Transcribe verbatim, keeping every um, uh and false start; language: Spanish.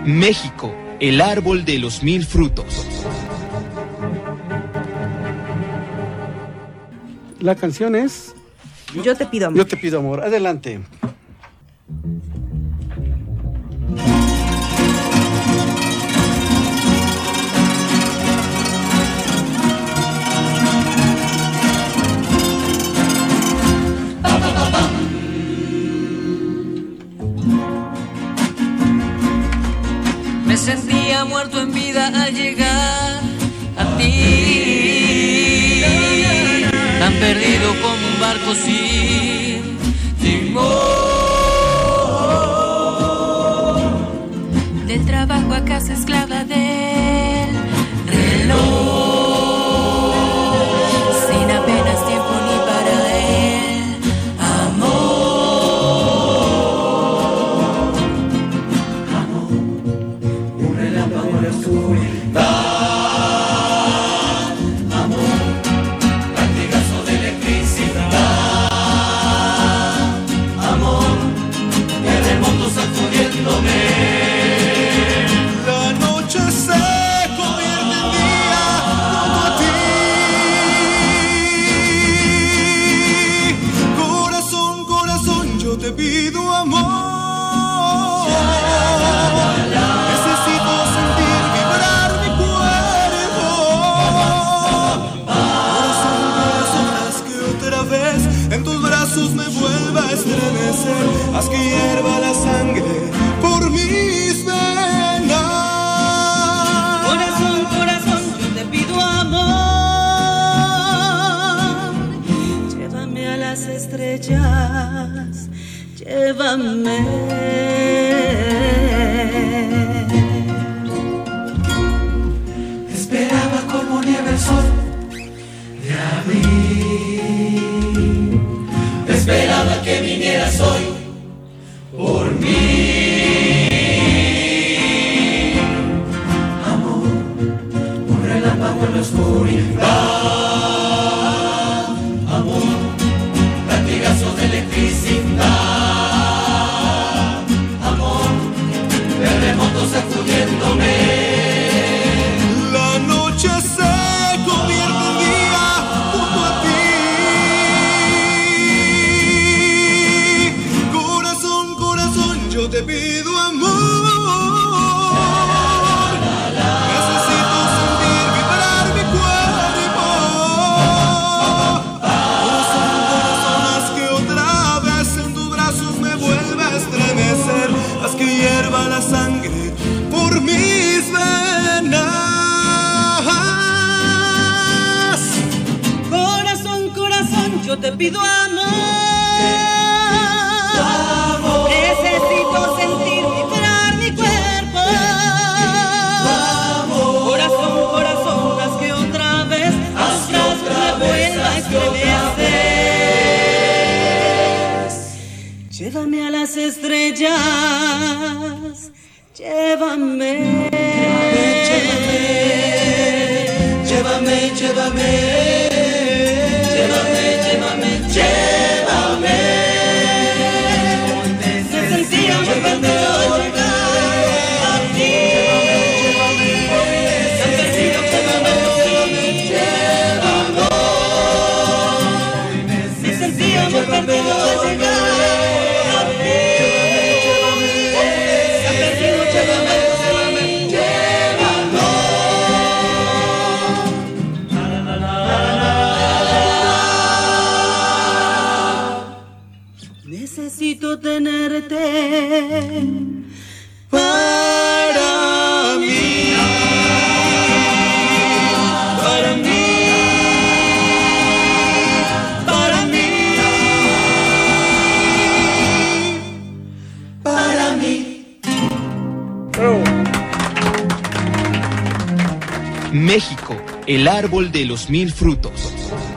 México, el árbol de los mil frutos. La canción es... Yo, yo te pido amor. Yo te pido amor. Adelante. Me sentía muerto en vida al llegar a ti, tan perdido como un barco sin timón. Del trabajo a casa esclava del reloj, sin apenas tiempo ni para el amor. Amor, un relámpago en la oscuridad. La noche se convierte en día junto a ti. Corazón, corazón, yo te pido amor. Necesito sentir vibrar mi cuerpo. Corazón, corazón, haz que otra vez en tus brazos me vuelva a estremecer. Haz que hierva la sangre por mis venas. Corazón, corazón, yo te pido amor. Llévame a las estrellas, llévame. Esperaba como nieve el sol de abril. Esperaba que vinieras hoy por mí. Amor, un relámpago en la oscuridad. Amor, latigazos de electricidad. Amor, terremotos sacudiéndome. La noche se convierte en día junto a ti. Corazón, corazón, yo te pido amor. Necesito sentir vibrar mi cuerpo. Corazón, corazón, haz que otra vez en tus brazos me vuelva a estremecer. Haz que hierva la sangre por mis venas. Corazón, corazón, yo te pido amor. Necesito sentir vibrar mi cuerpo. Corazón, corazón, haz que otra vez a tus brazos me vuelva a estremecer. Llévame a las estrellas, llévame. Llévame, llévame, llévame, llévame, llévame. Me sentía muy perdido al llegar a ti. Tan perdido como un barco sin timón. Me sentía muy perdido al llegar a ti. Tan perdido, llévame, llévame, llévame. Necesito tenerte Para mí, Para mí, para mí, para mí. México, el árbol de los mil frutos.